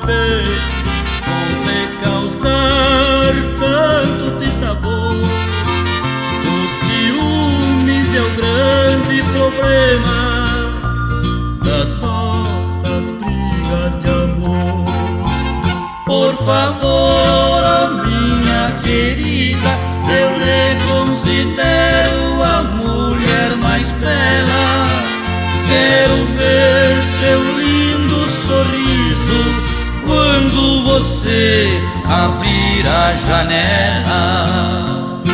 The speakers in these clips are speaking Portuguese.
beijo, por me causar tanto dissabor. Os ciúmes é o grande problema das nossas brigas de amor. Por favor, oh minha querida, eu lhe considero a mulher mais bela. Quero ver seu lindo sorriso quando você abrir a janela.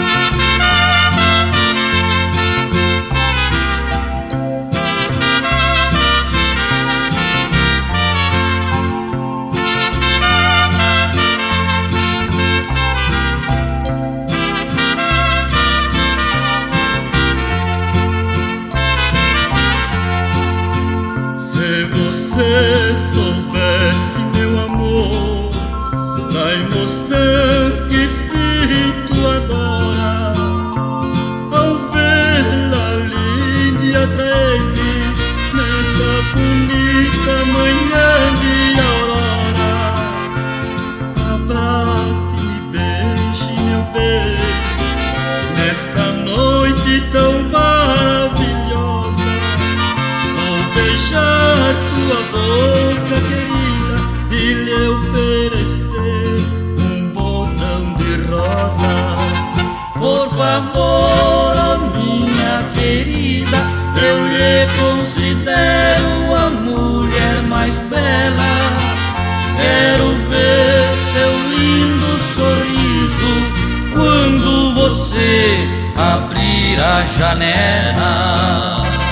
Se soubesse, meu amor, da emoção que sinto agora ao vê-la linda e atraente nesta bonita manhã de aurora. Abrace-me, beije meu bem nesta noite tão maravilhosa. Vou beijar tua boca querida e lhe oferecer um botão de rosa. Por favor, oh minha querida, eu lhe considero a mulher mais bela. Quero ver seu lindo sorriso quando você abrir a janela.